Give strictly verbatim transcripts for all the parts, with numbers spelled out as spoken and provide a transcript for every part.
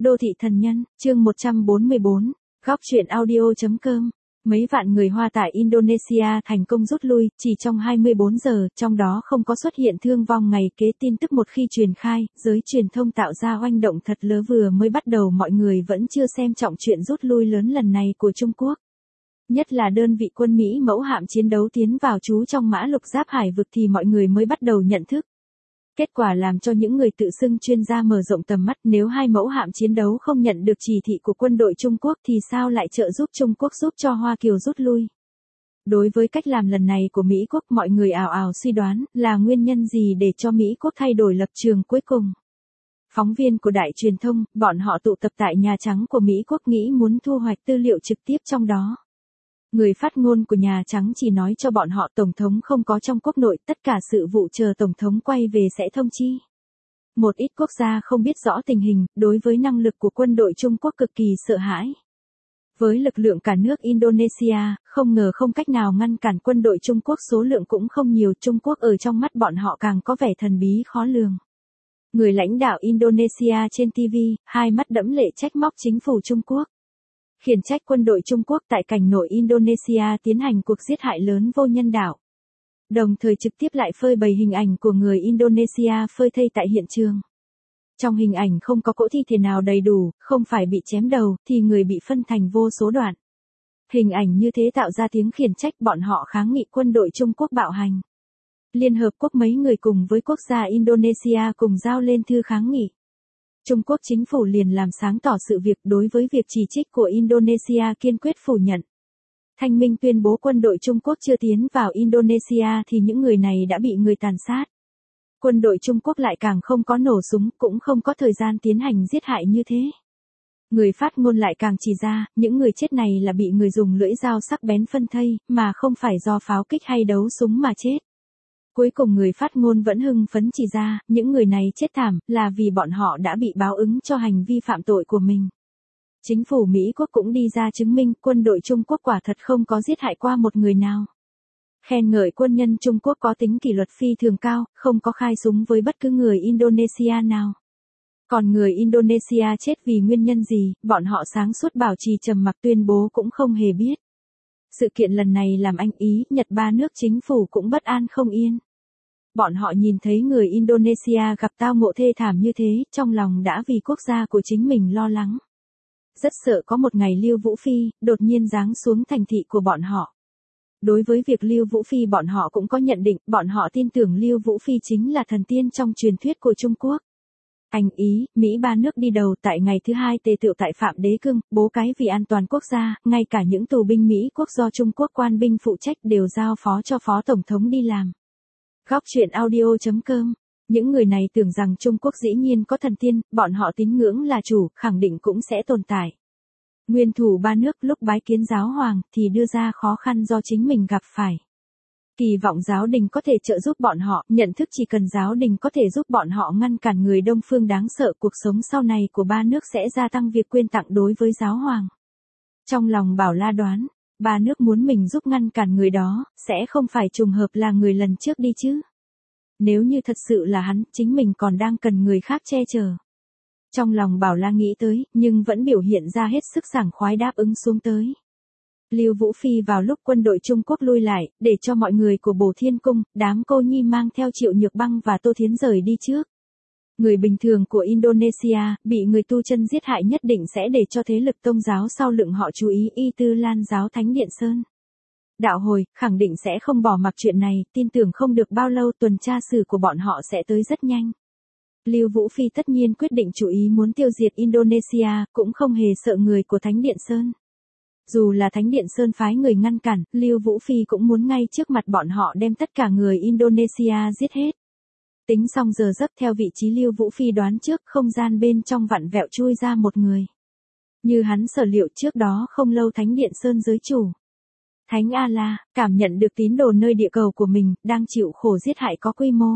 Đô thị thần nhân, chương một trăm bốn mươi bốn, góc truyện audio.com. Mấy vạn người Hoa tại Indonesia thành công rút lui, chỉ trong hai mươi bốn giờ, trong đó không có xuất hiện thương vong. Ngày kế tin tức một khi truyền khai, giới truyền thông tạo ra oanh động thật lớn. Vừa mới bắt đầu mọi người vẫn chưa xem trọng chuyện rút lui lớn lần này của Trung Quốc. Nhất là đơn vị quân Mỹ mẫu hạm chiến đấu tiến vào trú trong mã lục giáp hải vực thì mọi người mới bắt đầu nhận thức. Kết quả làm cho những người tự xưng chuyên gia mở rộng tầm mắt. Nếu hai mẫu hạm chiến đấu không nhận được chỉ thị của quân đội Trung Quốc thì sao lại trợ giúp Trung Quốc giúp cho Hoa Kiều rút lui? Đối với cách làm lần này của Mỹ Quốc, mọi người ào ào suy đoán là nguyên nhân gì để cho Mỹ Quốc thay đổi lập trường cuối cùng. Phóng viên của đài truyền thông, bọn họ tụ tập tại Nhà Trắng của Mỹ Quốc nghĩ muốn thu hoạch tư liệu trực tiếp trong đó. Người phát ngôn của Nhà Trắng chỉ nói cho bọn họ Tổng thống không có trong quốc nội, tất cả sự vụ chờ Tổng thống quay về sẽ thông chi. Một ít quốc gia không biết rõ tình hình, đối với năng lực của quân đội Trung Quốc cực kỳ sợ hãi. Với lực lượng cả nước Indonesia, không ngờ không cách nào ngăn cản quân đội Trung Quốc, số lượng cũng không nhiều. Trung Quốc ở trong mắt bọn họ càng có vẻ thần bí khó lường. Người lãnh đạo Indonesia trên ti vi, hai mắt đẫm lệ trách móc chính phủ Trung Quốc. Khiển trách quân đội Trung Quốc tại cảnh nội Indonesia tiến hành cuộc giết hại lớn vô nhân đạo. Đồng thời trực tiếp lại phơi bày hình ảnh của người Indonesia phơi thây tại hiện trường. Trong hình ảnh không có cỗ thi thể nào đầy đủ, không phải bị chém đầu, thì người bị phân thành vô số đoạn. Hình ảnh như thế tạo ra tiếng khiển trách, bọn họ kháng nghị quân đội Trung Quốc bạo hành. Liên Hợp Quốc mấy người cùng với quốc gia Indonesia cùng giao lên thư kháng nghị. Trung Quốc chính phủ liền làm sáng tỏ sự việc. Đối với việc chỉ trích của Indonesia kiên quyết phủ nhận. Thanh minh tuyên bố quân đội Trung Quốc chưa tiến vào Indonesia thì những người này đã bị người tàn sát. Quân đội Trung Quốc lại càng không có nổ súng, cũng không có thời gian tiến hành giết hại như thế. Người phát ngôn lại càng chỉ ra, những người chết này là bị người dùng lưỡi dao sắc bén phân thây, mà không phải do pháo kích hay đấu súng mà chết. Cuối cùng người phát ngôn vẫn hưng phấn chỉ ra, những người này chết thảm, là vì bọn họ đã bị báo ứng cho hành vi phạm tội của mình. Chính phủ Mỹ Quốc cũng đi ra chứng minh quân đội Trung Quốc quả thật không có giết hại qua một người nào. Khen ngợi quân nhân Trung Quốc có tính kỷ luật phi thường cao, không có khai súng với bất cứ người Indonesia nào. Còn người Indonesia chết vì nguyên nhân gì, bọn họ sáng suốt bảo trì trầm mặc tuyên bố cũng không hề biết. Sự kiện lần này làm Anh, Ý, Nhật ba nước chính phủ cũng bất an không yên. Bọn họ nhìn thấy người Indonesia gặp tao ngộ thê thảm như thế, trong lòng đã vì quốc gia của chính mình lo lắng. Rất sợ có một ngày Lưu Vũ Phi đột nhiên giáng xuống thành thị của bọn họ. Đối với việc Lưu Vũ Phi bọn họ cũng có nhận định, bọn họ tin tưởng Lưu Vũ Phi chính là thần tiên trong truyền thuyết của Trung Quốc. Anh, Ý, Mỹ ba nước đi đầu tại ngày thứ hai tề tựu tại Phạm Đế Cưng, bố cái vì an toàn quốc gia, ngay cả những tù binh Mỹ quốc do Trung Quốc quan binh phụ trách đều giao phó cho Phó Tổng thống đi làm. Góc truyện audio.com. Những người này tưởng rằng Trung Quốc dĩ nhiên có thần tiên, bọn họ tín ngưỡng là chủ, khẳng định cũng sẽ tồn tại. Nguyên thủ ba nước lúc bái kiến giáo hoàng thì đưa ra khó khăn do chính mình gặp phải. Kỳ vọng giáo đình có thể trợ giúp bọn họ, nhận thức chỉ cần giáo đình có thể giúp bọn họ ngăn cản người Đông phương đáng sợ, cuộc sống sau này của ba nước sẽ gia tăng việc quyên tặng đối với giáo hoàng. Trong lòng Bảo La đoán, ba nước muốn mình giúp ngăn cản người đó, sẽ không phải trùng hợp là người lần trước đi chứ. Nếu như thật sự là hắn, chính mình còn đang cần người khác che chở. Trong lòng Bảo La nghĩ tới, nhưng vẫn biểu hiện ra hết sức sảng khoái đáp ứng xuống tới. Lưu Vũ Phi vào lúc quân đội Trung Quốc lui lại, để cho mọi người của Bổ Thiên Cung, đám cô nhi mang theo Triệu Nhược Băng và Tô Thiến rời đi trước. Người bình thường của Indonesia, bị người tu chân giết hại nhất định sẽ để cho thế lực tôn giáo sau lưng họ chú ý. Y Tư Lan giáo Thánh Điện Sơn Đạo Hồi, khẳng định sẽ không bỏ mặc chuyện này, tin tưởng không được bao lâu tuần tra sử của bọn họ sẽ tới rất nhanh. Lưu Vũ Phi tất nhiên quyết định chủ ý muốn tiêu diệt Indonesia, cũng không hề sợ người của Thánh Điện Sơn. Dù là Thánh Điện Sơn phái người ngăn cản, Lưu Vũ Phi cũng muốn ngay trước mặt bọn họ đem tất cả người Indonesia giết hết. Tính xong giờ giấc theo vị trí Lưu Vũ Phi đoán trước, không gian bên trong vặn vẹo chui ra một người. Như hắn sở liệu trước đó không lâu Thánh Điện Sơn giới chủ. Thánh A-la, cảm nhận được tín đồ nơi địa cầu của mình, đang chịu khổ giết hại có quy mô.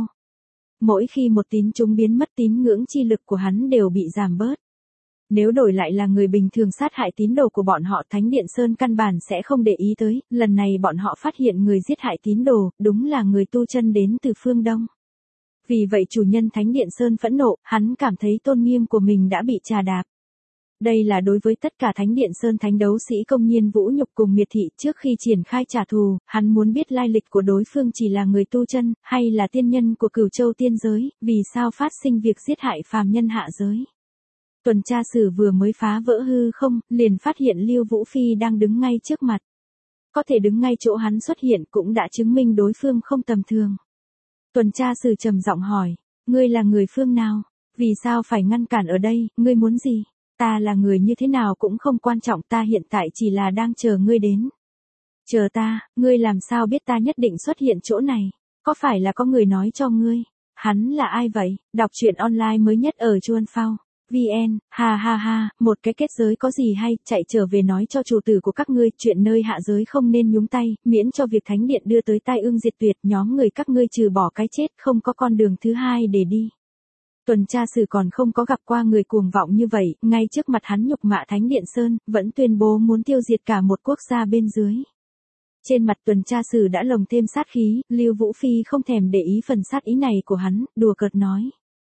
Mỗi khi một tín chúng biến mất tín ngưỡng chi lực của hắn đều bị giảm bớt. Nếu đổi lại là người bình thường sát hại tín đồ của bọn họ, Thánh Điện Sơn căn bản sẽ không để ý tới, lần này bọn họ phát hiện người giết hại tín đồ, đúng là người tu chân đến từ phương Đông. Vì vậy chủ nhân Thánh Điện Sơn phẫn nộ, hắn cảm thấy tôn nghiêm của mình đã bị chà đạp. Đây là đối với tất cả Thánh Điện Sơn thánh đấu sĩ công nhiên vũ nhục cùng miệt thị trước khi triển khai trả thù, hắn muốn biết lai lịch của đối phương chỉ là người tu chân, hay là tiên nhân của Cửu Châu tiên giới, vì sao phát sinh việc giết hại phàm nhân hạ giới. Tuần tra sử vừa mới phá vỡ hư không, liền phát hiện Lưu Vũ Phi đang đứng ngay trước mặt. Có thể đứng ngay chỗ hắn xuất hiện cũng đã chứng minh đối phương không tầm thường. Tuần tra sử trầm giọng hỏi, ngươi là người phương nào? Vì sao phải ngăn cản ở đây, ngươi muốn gì? Ta là người như thế nào cũng không quan trọng, ta hiện tại chỉ là đang chờ ngươi đến. Chờ ta, ngươi làm sao biết ta nhất định xuất hiện chỗ này? Có phải là có người nói cho ngươi? Hắn là ai vậy? Đọc truyện online mới nhất ở Chuan Phao. vê en, ha ha ha, một cái kết giới có gì hay, chạy trở về nói cho chủ tử của các ngươi, chuyện nơi hạ giới không nên nhúng tay, miễn cho việc thánh điện đưa tới tai ương diệt tuyệt, nhóm người các ngươi trừ bỏ cái chết không có con đường thứ hai để đi. Tuần tra sử còn không có gặp qua người cuồng vọng như vậy, ngay trước mặt hắn nhục mạ Thánh Điện Sơn, vẫn tuyên bố muốn tiêu diệt cả một quốc gia bên dưới. Trên mặt tuần tra sử đã lồng thêm sát khí, Lưu Vũ Phi không thèm để ý phần sát ý này của hắn, đùa cợt nói.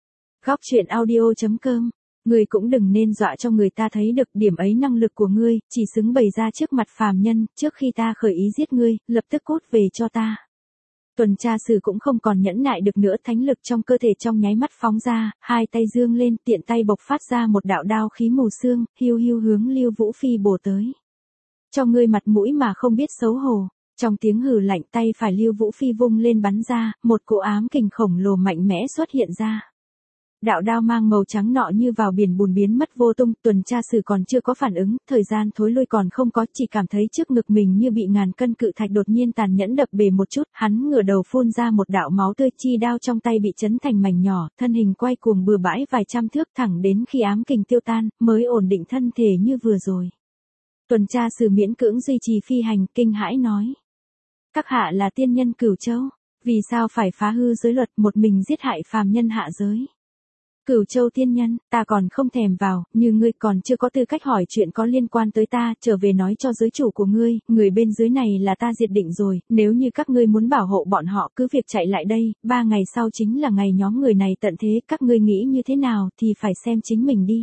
Góc truyện audio chấm com, ngươi cũng đừng nên dọa cho người ta thấy được điểm ấy năng lực của ngươi, chỉ xứng bày ra trước mặt phàm nhân, trước khi ta khởi ý giết ngươi, lập tức cút về cho ta. Tuần tra sử cũng không còn nhẫn nại được nữa, thánh lực trong cơ thể trong nháy mắt phóng ra, hai tay dương lên, tiện tay bộc phát ra một đạo đao khí mù sương, hiu hiu hướng Lưu Vũ Phi bổ tới. Cho ngươi mặt mũi mà không biết xấu hổ. Trong tiếng hừ lạnh, tay phải Lưu Vũ Phi vung lên bắn ra, một cỗ ám kình khổng lồ mạnh mẽ xuất hiện ra. Đạo đao mang màu trắng nọ như vào biển bùn biến mất vô tung, tuần tra sử còn chưa có phản ứng, thời gian thối lui còn không có, chỉ cảm thấy trước ngực mình như bị ngàn cân cự thạch đột nhiên tàn nhẫn đập bể một chút, hắn ngửa đầu phun ra một đạo máu tươi, chi đao trong tay bị chấn thành mảnh nhỏ, thân hình quay cuồng bừa bãi vài trăm thước thẳng đến khi ám kình tiêu tan, mới ổn định thân thể như vừa rồi. Tuần tra sử miễn cưỡng duy trì phi hành, kinh hãi nói. Các hạ là tiên nhân Cửu Châu, vì sao phải phá hư giới luật một mình giết hại phàm nhân hạ giới? Cửu Châu tiên nhân, ta còn không thèm vào, như ngươi còn chưa có tư cách hỏi chuyện có liên quan tới ta, trở về nói cho giới chủ của ngươi, người bên dưới này là ta diệt định rồi, nếu như các ngươi muốn bảo hộ bọn họ cứ việc chạy lại đây, ba ngày sau chính là ngày nhóm người này tận thế, các ngươi nghĩ như thế nào thì phải xem chính mình đi.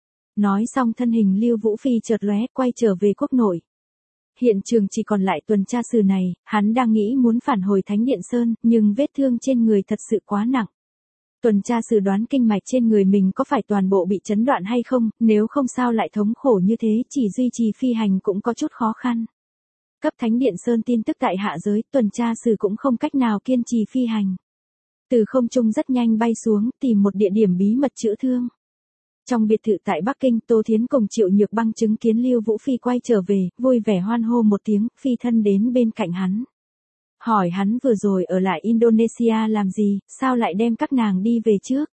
Nói xong thân hình Lưu Vũ Phi chợt lóe quay trở về quốc nội. Hiện trường chỉ còn lại tuần tra sử này, hắn đang nghĩ muốn phản hồi Thánh Điện Sơn, nhưng vết thương trên người thật sự quá nặng. Tuần tra sử đoán kinh mạch trên người mình có phải toàn bộ bị chấn đoạn hay không, nếu không sao lại thống khổ như thế, chỉ duy trì phi hành cũng có chút khó khăn. Cấp Thánh Điện Sơn tin tức tại hạ giới, tuần tra sử cũng không cách nào kiên trì phi hành. Từ không trung rất nhanh bay xuống, tìm một địa điểm bí mật chữa thương. Trong biệt thự tại Bắc Kinh, Tô Thiến cùng Triệu Nhược Băng chứng kiến Lưu Vũ Phi quay trở về, vui vẻ hoan hô một tiếng, phi thân đến bên cạnh hắn. Hỏi hắn vừa rồi ở lại Indonesia làm gì, sao lại đem các nàng đi về trước?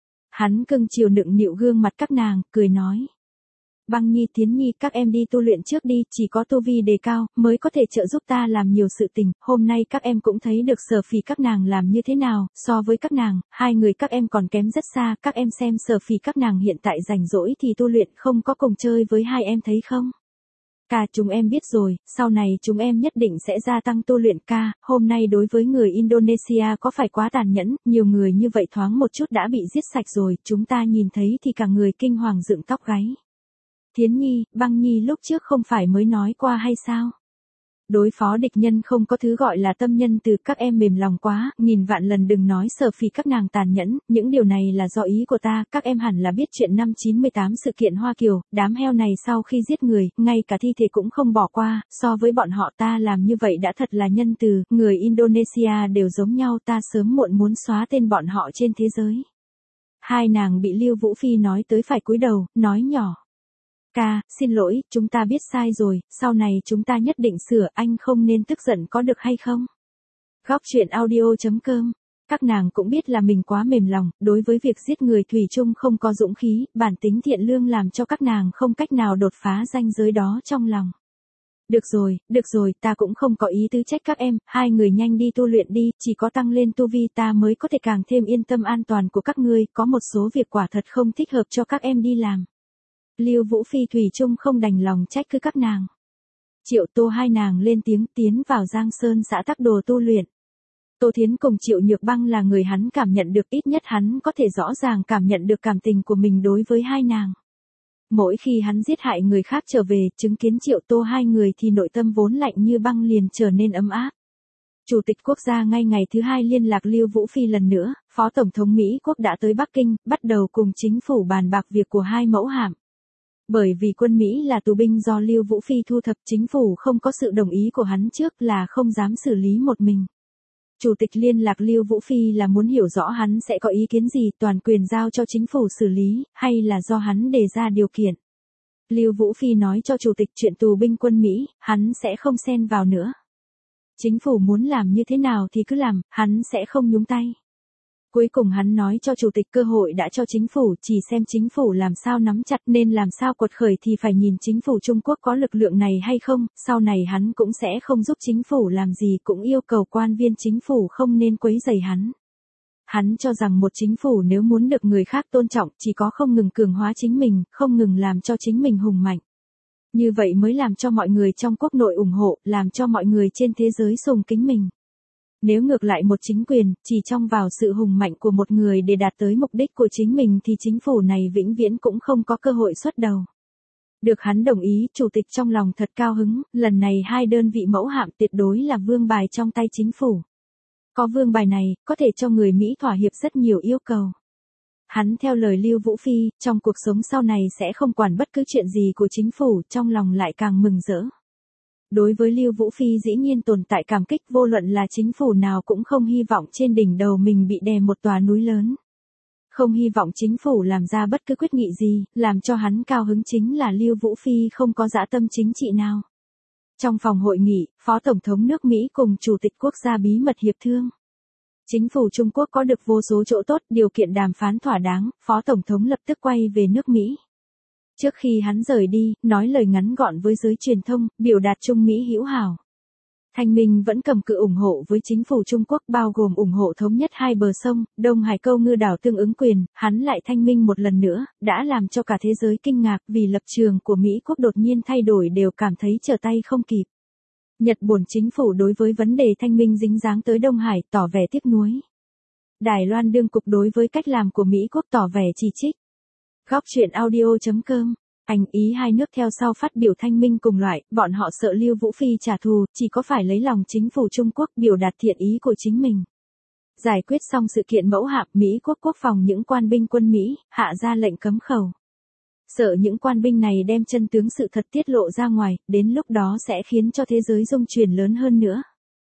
Hắn cưng chiều nựng nịu gương mặt các nàng, cười nói. Băng Nhi, Thiến Nhi, các em đi tu luyện trước đi, chỉ có tu vi đề cao, mới có thể trợ giúp ta làm nhiều sự tình, hôm nay các em cũng thấy được Sở Phỉ các nàng làm như thế nào, so với các nàng, hai người các em còn kém rất xa, các em xem Sở Phỉ các nàng hiện tại rảnh rỗi thì tu luyện không có cùng chơi với hai em thấy không? Ca, chúng em biết rồi, sau này chúng em nhất định sẽ gia tăng tu luyện ca, hôm nay đối với người Indonesia có phải quá tàn nhẫn, nhiều người như vậy thoáng một chút đã bị giết sạch rồi, chúng ta nhìn thấy thì cả người kinh hoàng dựng tóc gáy. Thiến Nhi, Băng Nhi lúc trước không phải mới nói qua hay sao? Đối phó địch nhân không có thứ gọi là tâm nhân từ, các em mềm lòng quá, nghìn vạn lần đừng nói Sở Phỉ các nàng tàn nhẫn, những điều này là do ý của ta, các em hẳn là biết chuyện năm chín mươi tám sự kiện Hoa Kiều, đám heo này sau khi giết người, ngay cả thi thể cũng không bỏ qua, so với bọn họ ta làm như vậy đã thật là nhân từ, người Indonesia đều giống nhau, ta sớm muộn muốn xóa tên bọn họ trên thế giới. Hai nàng bị Lưu Vũ Phi nói tới phải cúi đầu, nói nhỏ. Ca, xin lỗi, chúng ta biết sai rồi, sau này chúng ta nhất định sửa, anh không nên tức giận có được hay không? Góc truyện audio chấm com, các nàng cũng biết là mình quá mềm lòng, đối với việc giết người thủy chung không có dũng khí, bản tính thiện lương làm cho các nàng không cách nào đột phá ranh giới đó trong lòng. Được rồi, được rồi, ta cũng không có ý tứ trách các em, hai người nhanh đi tu luyện đi, chỉ có tăng lên tu vi ta mới có thể càng thêm yên tâm an toàn của các ngươi, có một số việc quả thật không thích hợp cho các em đi làm. Lưu Vũ Phi thủy chung không đành lòng trách cứ các nàng. Triệu Tô hai nàng lên tiếng tiến vào Giang Sơn xã Tắc Đồ tu luyện. Tô Thiến cùng Triệu Nhược Băng là người hắn cảm nhận được, ít nhất hắn có thể rõ ràng cảm nhận được cảm tình của mình đối với hai nàng. Mỗi khi hắn giết hại người khác trở về, chứng kiến Triệu Tô hai người thì nội tâm vốn lạnh như băng liền trở nên ấm áp. Chủ tịch quốc gia ngay ngày thứ hai liên lạc Lưu Vũ Phi lần nữa, Phó Tổng thống Mỹ Quốc đã tới Bắc Kinh, bắt đầu cùng chính phủ bàn bạc việc của hai mẫu hạm. Bởi vì quân Mỹ là tù binh do Lưu Vũ Phi thu thập, chính phủ không có sự đồng ý của hắn trước là không dám xử lý một mình. Chủ tịch liên lạc Lưu Vũ Phi là muốn hiểu rõ hắn sẽ có ý kiến gì, toàn quyền giao cho chính phủ xử lý, hay là do hắn đề ra điều kiện. Lưu Vũ Phi nói cho chủ tịch chuyện tù binh quân Mỹ, hắn sẽ không xen vào nữa. Chính phủ muốn làm như thế nào thì cứ làm, hắn sẽ không nhúng tay. Cuối cùng hắn nói cho chủ tịch cơ hội đã cho chính phủ, chỉ xem chính phủ làm sao nắm chặt, nên làm sao quật khởi thì phải nhìn chính phủ Trung Quốc có lực lượng này hay không, sau này hắn cũng sẽ không giúp chính phủ làm gì, cũng yêu cầu quan viên chính phủ không nên quấy rầy hắn. Hắn cho rằng một chính phủ nếu muốn được người khác tôn trọng, chỉ có không ngừng cường hóa chính mình, không ngừng làm cho chính mình hùng mạnh. Như vậy mới làm cho mọi người trong quốc nội ủng hộ, làm cho mọi người trên thế giới sùng kính mình. Nếu ngược lại một chính quyền, chỉ trông vào sự hùng mạnh của một người để đạt tới mục đích của chính mình thì chính phủ này vĩnh viễn cũng không có cơ hội xuất đầu. Được hắn đồng ý, chủ tịch trong lòng thật cao hứng, lần này hai đơn vị mẫu hạm tuyệt đối là vương bài trong tay chính phủ. Có vương bài này, có thể cho người Mỹ thỏa hiệp rất nhiều yêu cầu. Hắn theo lời Lưu Vũ Phi, trong cuộc sống sau này sẽ không quản bất cứ chuyện gì của chính phủ, trong lòng lại càng mừng rỡ. Đối với Lưu Vũ Phi dĩ nhiên tồn tại cảm kích, vô luận là chính phủ nào cũng không hy vọng trên đỉnh đầu mình bị đè một tòa núi lớn. Không hy vọng chính phủ làm ra bất cứ quyết nghị gì, làm cho hắn cao hứng chính là Lưu Vũ Phi không có dã tâm chính trị nào. Trong phòng hội nghị, Phó Tổng thống nước Mỹ cùng Chủ tịch quốc gia bí mật hiệp thương. Chính phủ Trung Quốc có được vô số chỗ tốt, điều kiện đàm phán thỏa đáng, Phó Tổng thống lập tức quay về nước Mỹ. Trước khi hắn rời đi, nói lời ngắn gọn với giới truyền thông, biểu đạt Trung Mỹ hữu hảo. Thanh Minh vẫn cầm cự ủng hộ với chính phủ Trung Quốc, bao gồm ủng hộ thống nhất hai bờ sông, Đông Hải Câu Ngư đảo tương ứng quyền, hắn lại thanh minh một lần nữa, đã làm cho cả thế giới kinh ngạc vì lập trường của Mỹ Quốc đột nhiên thay đổi, đều cảm thấy trở tay không kịp. Nhật Bản chính phủ đối với vấn đề thanh minh dính dáng tới Đông Hải tỏ vẻ tiếc nuối. Đài Loan đương cục đối với cách làm của Mỹ Quốc tỏ vẻ chỉ trích. Góc truyện audio chấm com. Anh Ý hai nước theo sau phát biểu thanh minh cùng loại, bọn họ sợ Lưu Vũ Phi trả thù, chỉ có phải lấy lòng chính phủ Trung Quốc biểu đạt thiện ý của chính mình. Giải quyết xong sự kiện mẫu hạm, Mỹ Quốc quốc phòng những quan binh quân Mỹ, hạ ra lệnh cấm khẩu. Sợ những quan binh này đem chân tướng sự thật tiết lộ ra ngoài, đến lúc đó sẽ khiến cho thế giới rung chuyển lớn hơn nữa.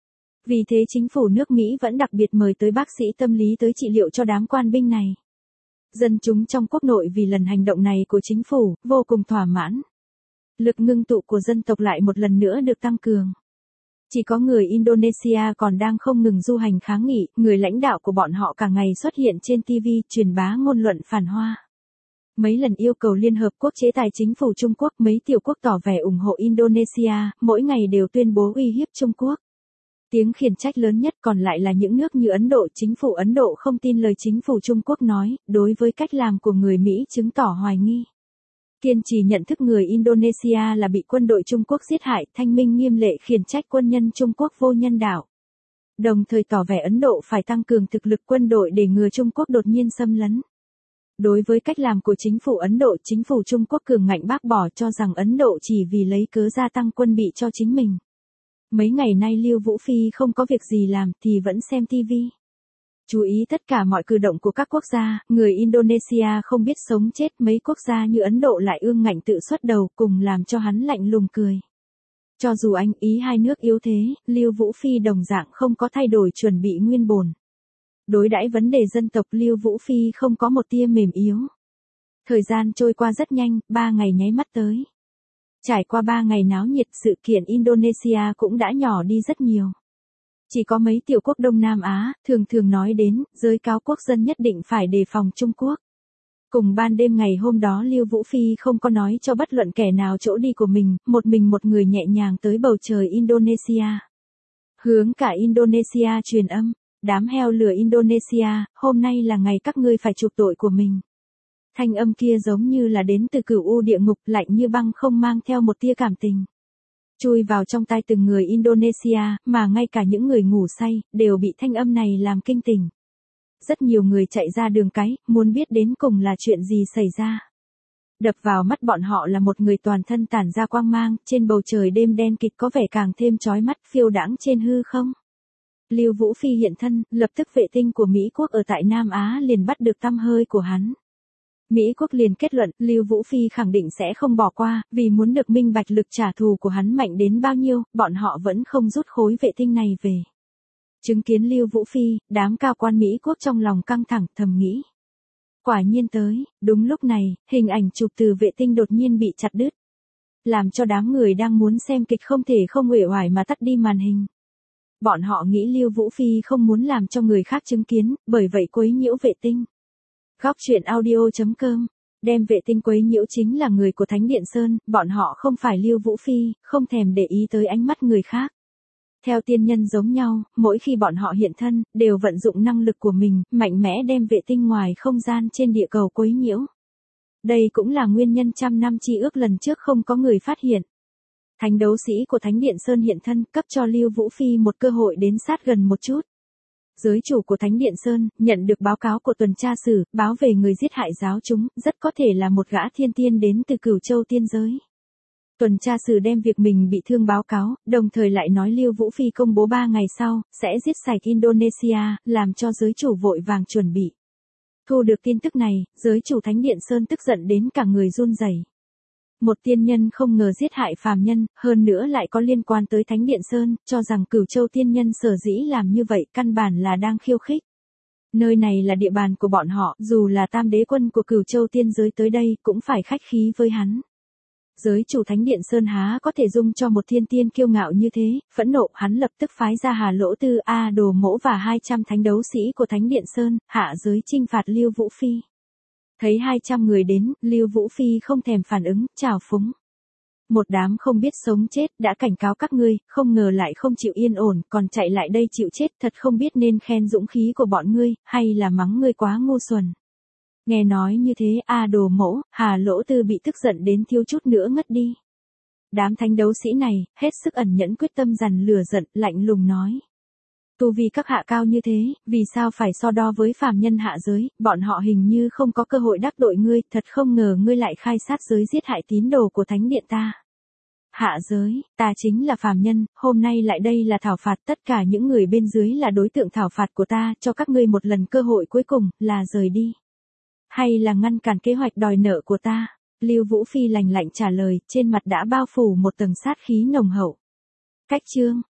Vì thế chính phủ nước Mỹ vẫn đặc biệt mời tới bác sĩ tâm lý tới trị liệu cho đám quan binh này. Dân chúng trong quốc nội vì lần hành động này của chính phủ, vô cùng thỏa mãn. Lực ngưng tụ của dân tộc lại một lần nữa được tăng cường. Chỉ có người Indonesia còn đang không ngừng du hành kháng nghị, người lãnh đạo của bọn họ cả ngày xuất hiện trên ti vi, truyền bá ngôn luận phản Hoa. Mấy lần yêu cầu Liên Hợp Quốc chế tài chính phủ Trung Quốc, mấy tiểu quốc tỏ vẻ ủng hộ Indonesia, mỗi ngày đều tuyên bố uy hiếp Trung Quốc. Tiếng khiển trách lớn nhất còn lại là những nước như Ấn Độ. Chính phủ Ấn Độ không tin lời chính phủ Trung Quốc nói, đối với cách làm của người Mỹ chứng tỏ hoài nghi. Kiên trì nhận thức người Indonesia là bị quân đội Trung Quốc giết hại, thanh minh nghiêm lệ khiển trách quân nhân Trung Quốc vô nhân đạo. Đồng thời tỏ vẻ Ấn Độ phải tăng cường thực lực quân đội để ngừa Trung Quốc đột nhiên xâm lấn. Đối với cách làm của chính phủ Ấn Độ, chính phủ Trung Quốc cường ngạnh bác bỏ, cho rằng Ấn Độ chỉ vì lấy cớ gia tăng quân bị cho chính mình. Mấy ngày nay Lưu Vũ Phi không có việc gì làm thì vẫn xem ti vi. Chú ý tất cả mọi cử động của các quốc gia, người Indonesia không biết sống chết, mấy quốc gia như Ấn Độ lại ương ngạnh tự xuất đầu, cùng làm cho hắn lạnh lùng cười. Cho dù Anh Ý hai nước yếu thế, Lưu Vũ Phi đồng dạng không có thay đổi chuẩn bị nguyên bổn. Đối đãi vấn đề dân tộc, Lưu Vũ Phi không có một tia mềm yếu. Thời gian trôi qua rất nhanh, ba ngày nháy mắt tới. Trải qua ba ngày náo nhiệt, sự kiện Indonesia cũng đã nhỏ đi rất nhiều. Chỉ có mấy tiểu quốc Đông Nam Á, thường thường nói đến, giới cáo quốc dân nhất định phải đề phòng Trung Quốc. Cùng ban đêm ngày hôm đó Lưu Vũ Phi không có nói cho bất luận kẻ nào chỗ đi của mình, một mình một người nhẹ nhàng tới bầu trời Indonesia. Hướng cả Indonesia truyền âm, đám heo lửa Indonesia, hôm nay là ngày các ngươi phải chuộc tội của mình. Thanh âm kia giống như là đến từ cửu u địa ngục, lạnh như băng, không mang theo một tia cảm tình. Chui vào trong tai từng người Indonesia, mà ngay cả những người ngủ say, đều bị thanh âm này làm kinh tỉnh. Rất nhiều người chạy ra đường cái, muốn biết đến cùng là chuyện gì xảy ra. Đập vào mắt bọn họ là một người toàn thân tản ra quang mang, trên bầu trời đêm đen kịt có vẻ càng thêm chói mắt, phiêu đãng trên hư không. Lưu Vũ Phi hiện thân, lập tức vệ tinh của Mỹ quốc ở tại Nam Á liền bắt được tăm hơi của hắn. Mỹ quốc liền kết luận, Lưu Vũ Phi khẳng định sẽ không bỏ qua, vì muốn được minh bạch lực trả thù của hắn mạnh đến bao nhiêu, bọn họ vẫn không rút khối vệ tinh này về. Chứng kiến Lưu Vũ Phi, đám cao quan Mỹ quốc trong lòng căng thẳng, thầm nghĩ. Quả nhiên tới, đúng lúc này, hình ảnh chụp từ vệ tinh đột nhiên bị chặt đứt. Làm cho đám người đang muốn xem kịch không thể không uể oải mà tắt đi màn hình. Bọn họ nghĩ Lưu Vũ Phi không muốn làm cho người khác chứng kiến, bởi vậy quấy nhiễu vệ tinh. Góc truyện audio chấm com, đem vệ tinh quấy nhiễu chính là người của Thánh Điện Sơn, bọn họ không phải Lưu Vũ Phi, không thèm để ý tới ánh mắt người khác. Theo tiên nhân giống nhau, mỗi khi bọn họ hiện thân, đều vận dụng năng lực của mình, mạnh mẽ đem vệ tinh ngoài không gian trên địa cầu quấy nhiễu. Đây cũng là nguyên nhân trăm năm chi ước lần trước không có người phát hiện. Thánh đấu sĩ của Thánh Điện Sơn hiện thân, cấp cho Lưu Vũ Phi một cơ hội đến sát gần một chút. Giới chủ của Thánh Điện Sơn, nhận được báo cáo của tuần tra sử, báo về người giết hại giáo chúng, rất có thể là một gã thiên tiên đến từ Cửu Châu tiên giới. Tuần tra sử đem việc mình bị thương báo cáo, đồng thời lại nói Lưu Vũ Phi công bố ba ngày sau, sẽ giết sạch Indonesia, làm cho giới chủ vội vàng chuẩn bị. Thu được tin tức này, giới chủ Thánh Điện Sơn tức giận đến cả người run rẩy. Một tiên nhân không ngờ giết hại phàm nhân, hơn nữa lại có liên quan tới Thánh Điện Sơn, cho rằng Cửu Châu tiên nhân sở dĩ làm như vậy căn bản là đang khiêu khích. Nơi này là địa bàn của bọn họ, dù là tam đế quân của Cửu Châu tiên giới tới đây cũng phải khách khí với hắn. Giới chủ Thánh Điện Sơn há có thể dung cho một thiên tiên kiêu ngạo như thế, phẫn nộ hắn lập tức phái ra Hà Lỗ Tư A Đồ Mỗ và hai trăm thánh đấu sĩ của Thánh Điện Sơn, hạ giới chinh phạt Lưu Vũ Phi. Thấy hai trăm người đến, Lưu Vũ Phi không thèm phản ứng, chào phúng. Một đám không biết sống chết, đã cảnh cáo các ngươi, không ngờ lại không chịu yên ổn, còn chạy lại đây chịu chết, thật không biết nên khen dũng khí của bọn ngươi, hay là mắng ngươi quá ngu xuẩn. Nghe nói như thế, A Đồ Mỗ, Hà Lỗ Tư bị tức giận đến thiếu chút nữa ngất đi. Đám thánh đấu sĩ này, hết sức ẩn nhẫn quyết tâm dằn lửa giận, lạnh lùng nói. Tu vì các hạ cao như thế, vì sao phải so đo với phàm nhân hạ giới, bọn họ hình như không có cơ hội đắc tội ngươi, thật không ngờ ngươi lại khai sát giới giết hại tín đồ của thánh điện ta. Hạ giới, ta chính là phàm nhân, hôm nay lại đây là thảo phạt, tất cả những người bên dưới là đối tượng thảo phạt của ta, cho các ngươi một lần cơ hội cuối cùng, là rời đi. Hay là ngăn cản kế hoạch đòi nợ của ta? Lưu Vũ Phi lành lạnh trả lời, trên mặt đã bao phủ một tầng sát khí nồng hậu. Cách chương